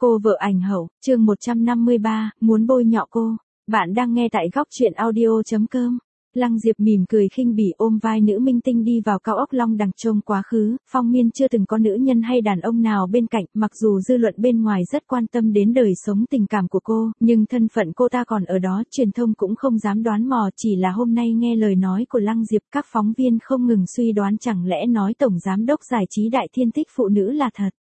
Cô vợ ảnh hậu, chương 153, muốn bôi nhọ cô. Bạn đang nghe tại góc truyện audio.com. Lăng Diệp mỉm cười khinh bỉ ôm vai nữ minh tinh đi vào cao ốc Long Đằng trông quá khứ. Phong Miên chưa từng có nữ nhân hay đàn ông nào bên cạnh, mặc dù dư luận bên ngoài rất quan tâm đến đời sống tình cảm của cô, nhưng thân phận cô ta còn ở đó, truyền thông cũng không dám đoán mò. Chỉ là hôm nay nghe lời nói của Lăng Diệp, các phóng viên không ngừng suy đoán chẳng lẽ nói tổng giám đốc giải trí Đại Thiên thích phụ nữ là thật.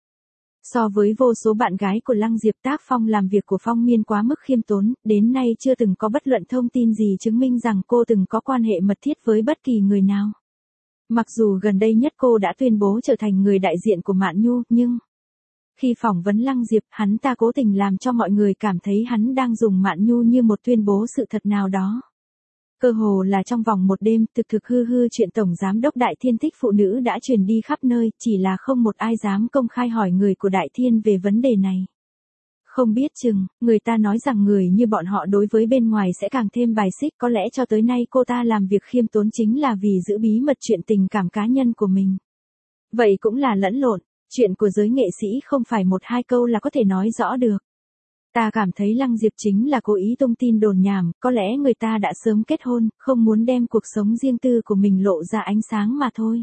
So với vô số bạn gái của Lăng Diệp, tác phong làm việc của Phong Miên quá mức khiêm tốn, đến nay chưa từng có bất luận thông tin gì chứng minh rằng cô từng có quan hệ mật thiết với bất kỳ người nào. Mặc dù gần đây nhất cô đã tuyên bố trở thành người đại diện của Mạn Nhu, nhưng khi phỏng vấn Lăng Diệp, hắn ta cố tình làm cho mọi người cảm thấy hắn đang dùng Mạn Nhu như một tuyên bố sự thật nào đó. Cơ hồ là trong vòng một đêm, thực hư chuyện tổng giám đốc Đại Thiên thích phụ nữ đã truyền đi khắp nơi, chỉ là không một ai dám công khai hỏi người của Đại Thiên về vấn đề này. Không biết chừng, người ta nói rằng người như bọn họ đối với bên ngoài sẽ càng thêm bài xích, có lẽ cho tới nay cô ta làm việc khiêm tốn chính là vì giữ bí mật chuyện tình cảm cá nhân của mình. Vậy cũng là lẫn lộn, chuyện của giới nghệ sĩ không phải một hai câu là có thể nói rõ được. Ta cảm thấy Lăng Diệp chính là cố ý tung tin đồn nhảm, có lẽ người ta đã sớm kết hôn, không muốn đem cuộc sống riêng tư của mình lộ ra ánh sáng mà thôi.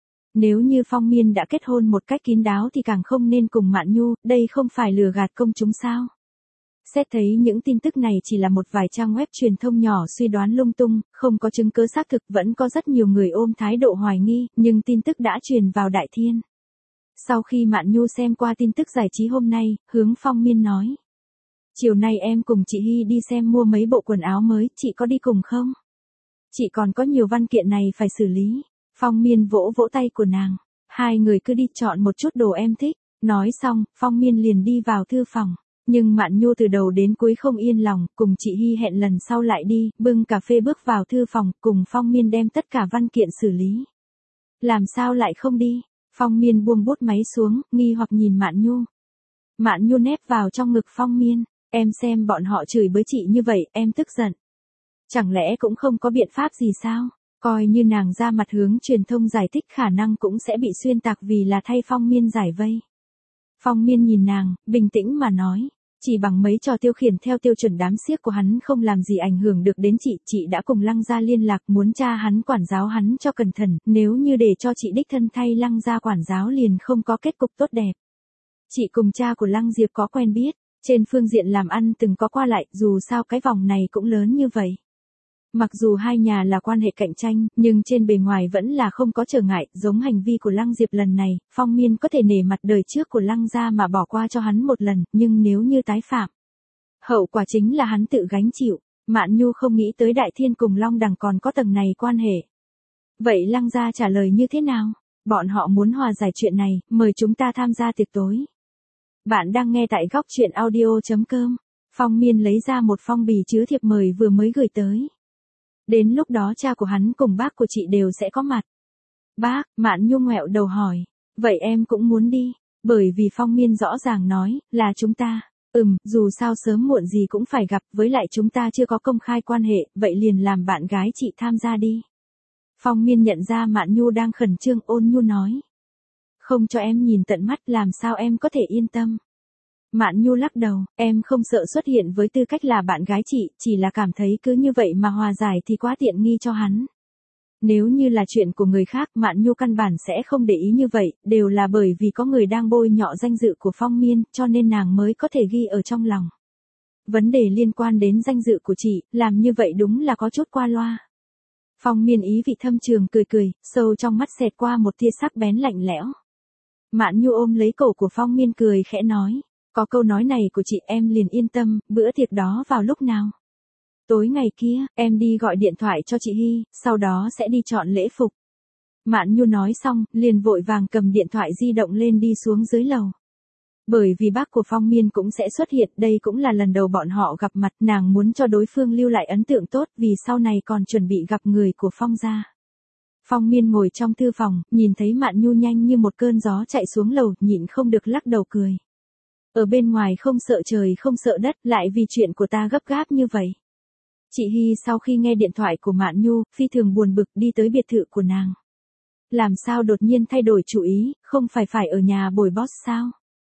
Nếu như Phong Miên đã kết hôn một cách kín đáo thì càng không nên cùng Mạn Nhu, đây không phải lừa gạt công chúng sao? Xét thấy những tin tức này chỉ là một vài trang web truyền thông nhỏ suy đoán lung tung, không có chứng cứ xác thực, vẫn có rất nhiều người ôm thái độ hoài nghi, nhưng tin tức đã truyền vào Đại Thiên. Sau khi Mạn Nhu xem qua tin tức giải trí hôm nay, hướng Phong Miên nói. Chiều nay em cùng chị Hy đi xem mua mấy bộ quần áo mới, chị có đi cùng không? Chị còn có nhiều văn kiện này phải xử lý. Phong Miên vỗ vỗ tay của nàng. Hai người cứ đi chọn một chút đồ em thích. Nói xong, Phong Miên liền đi vào thư phòng. Nhưng Mạn Nhu từ đầu đến cuối không yên lòng, cùng chị Hy hẹn lần sau lại đi, bưng cà phê bước vào thư phòng, cùng Phong Miên đem tất cả văn kiện xử lý. Làm sao lại không đi? Phong Miên buông bút máy xuống, nghi hoặc nhìn Mạn Nhu. Mạn Nhu nép vào trong ngực Phong Miên. Em xem bọn họ chửi bới chị như vậy, em tức giận. Chẳng lẽ cũng không có biện pháp gì sao? Coi như nàng ra mặt hướng truyền thông giải thích khả năng cũng sẽ bị xuyên tạc vì là thay Phong Miên giải vây. Phong Miên nhìn nàng, bình tĩnh mà nói. Chỉ bằng mấy trò tiêu khiển theo tiêu chuẩn đám xiếc của hắn không làm gì ảnh hưởng được đến chị đã cùng Lăng gia liên lạc muốn cha hắn quản giáo hắn cho cẩn thận, nếu như để cho chị đích thân thay Lăng gia quản giáo liền không có kết cục tốt đẹp. Chị cùng cha của Lăng Diệp có quen biết. Trên phương diện làm ăn từng có qua lại, dù sao cái vòng này cũng lớn như vậy. Mặc dù hai nhà là quan hệ cạnh tranh, nhưng trên bề ngoài vẫn là không có trở ngại, giống hành vi của Lăng Diệp lần này, Phong Miên có thể nể mặt đời trước của Lăng gia mà bỏ qua cho hắn một lần, nhưng nếu như tái phạm, hậu quả chính là hắn tự gánh chịu. Mạn Nhu không nghĩ tới Đại Thiên cùng Long Đằng còn có tầng này quan hệ. Vậy Lăng gia trả lời như thế nào? Bọn họ muốn hòa giải chuyện này, mời chúng ta tham gia tiệc tối. Bạn đang nghe tại góc truyện audio.com. Phong Miên lấy ra một phong bì chứa thiệp mời vừa mới gửi tới. Đến lúc đó cha của hắn cùng bác của chị đều sẽ có mặt. Bác, Mạn Nhu ngoẹo đầu hỏi. Vậy em cũng muốn đi. Bởi vì Phong Miên rõ ràng nói, là chúng ta. Dù sao sớm muộn gì cũng phải gặp, với lại chúng ta chưa có công khai quan hệ, vậy liền làm bạn gái chị tham gia đi. Phong Miên nhận ra Mạn Nhu đang khẩn trương, ôn nhu nói. Không cho em nhìn tận mắt làm sao em có thể yên tâm. Mạn Nhu lắc đầu, em không sợ xuất hiện với tư cách là bạn gái chị, chỉ là cảm thấy cứ như vậy mà hòa giải thì quá tiện nghi cho hắn. Nếu như là chuyện của người khác, Mạn Nhu căn bản sẽ không để ý như vậy, đều là bởi vì có người đang bôi nhọ danh dự của Phong Miên, cho nên nàng mới có thể ghi ở trong lòng. Vấn đề liên quan đến danh dự của chị, làm như vậy đúng là có chút qua loa. Phong Miên ý vị thâm trường cười, sâu trong mắt xẹt qua một tia sắc bén lạnh lẽo. Mạn Nhu ôm lấy cổ của Phong Miên cười khẽ nói, có câu nói này của chị em liền yên tâm, bữa tiệc đó vào lúc nào? Tối ngày kia, em đi gọi điện thoại cho chị Hy, sau đó sẽ đi chọn lễ phục. Mạn Nhu nói xong, liền vội vàng cầm điện thoại di động lên đi xuống dưới lầu. Bởi vì bác của Phong Miên cũng sẽ xuất hiện, đây cũng là lần đầu bọn họ gặp mặt, nàng muốn cho đối phương lưu lại ấn tượng tốt vì sau này còn chuẩn bị gặp người của Phong gia. Phong Miên ngồi trong thư phòng, nhìn thấy Mạn Nhu nhanh như một cơn gió chạy xuống lầu, nhịn không được lắc đầu cười. Ở bên ngoài không sợ trời không sợ đất, lại vì chuyện của ta gấp gáp như vậy. Chị Hy sau khi nghe điện thoại của Mạn Nhu, phi thường buồn bực đi tới biệt thự của nàng. Làm sao đột nhiên thay đổi chủ ý, không phải ở nhà bồi boss sao?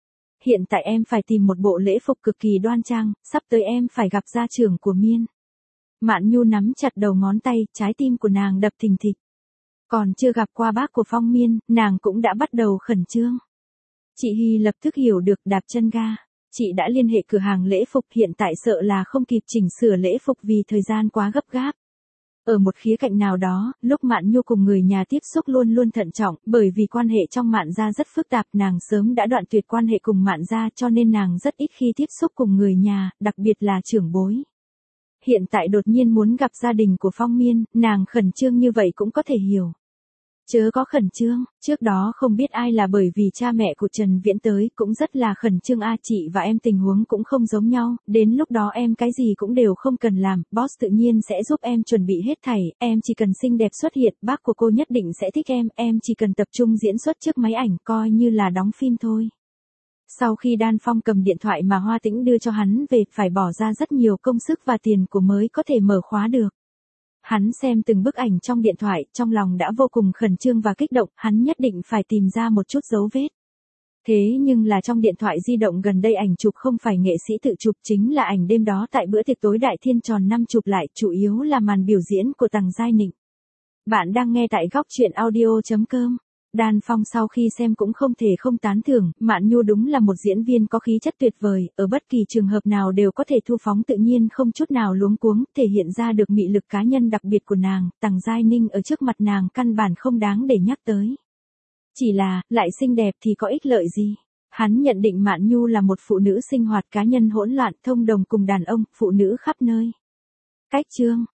hiện tại em phải tìm một bộ lễ phục cực kỳ đoan trang, sắp tới em phải gặp gia trưởng của Miên. Mạn Nhu nắm chặt đầu ngón tay, trái tim của nàng đập thình thịch. Còn chưa gặp qua bác của Phong Miên, nàng cũng đã bắt đầu khẩn trương. Chị Hy lập tức hiểu được, đạp chân ga. Chị đã liên hệ cửa hàng lễ phục, hiện tại sợ là không kịp chỉnh sửa lễ phục vì thời gian quá gấp gáp. Ở một khía cạnh nào đó, lúc Mạn Nhu cùng người nhà tiếp xúc luôn luôn thận trọng, bởi vì quan hệ trong Mạn gia rất phức tạp, nàng sớm đã đoạn tuyệt quan hệ cùng Mạn gia, cho nên nàng rất ít khi tiếp xúc cùng người nhà, đặc biệt là trưởng bối. Hiện tại đột nhiên muốn gặp gia đình của Phong Miên, nàng khẩn trương như vậy cũng có thể hiểu. Chớ có khẩn trương, trước đó không biết ai là bởi vì cha mẹ của Trần Viễn tới, cũng rất là khẩn trương chị và em tình huống cũng không giống nhau, đến lúc đó em cái gì cũng đều không cần làm, boss tự nhiên sẽ giúp em chuẩn bị hết thảy, em chỉ cần xinh đẹp xuất hiện, bác của cô nhất định sẽ thích em chỉ cần tập trung diễn xuất trước máy ảnh, coi như là đóng phim thôi. Sau khi Đan Phong cầm điện thoại mà Hoa Tĩnh đưa cho hắn về, phải bỏ ra rất nhiều công sức và tiền của mới có thể mở khóa được. Hắn xem từng bức ảnh trong điện thoại, trong lòng đã vô cùng khẩn trương và kích động, hắn nhất định phải tìm ra một chút dấu vết. Thế nhưng là trong điện thoại di động gần đây ảnh chụp không phải nghệ sĩ tự chụp, chính là ảnh đêm đó tại bữa tiệc tối Đại Thiên tròn 5 chụp lại, chủ yếu là màn biểu diễn của Tằng Giai Nịnh. Bạn đang nghe tại góc truyện audio.com. Đan Phong sau khi xem cũng không thể không tán thưởng, Mạn Nhu đúng là một diễn viên có khí chất tuyệt vời, ở bất kỳ trường hợp nào đều có thể thu phóng tự nhiên không chút nào luống cuống, thể hiện ra được mị lực cá nhân đặc biệt của nàng, Tằng Giai Ninh ở trước mặt nàng căn bản không đáng để nhắc tới. Chỉ là, lại xinh đẹp thì có ích lợi gì? Hắn nhận định Mạn Nhu là một phụ nữ sinh hoạt cá nhân hỗn loạn, thông đồng cùng đàn ông, phụ nữ khắp nơi. Cách chương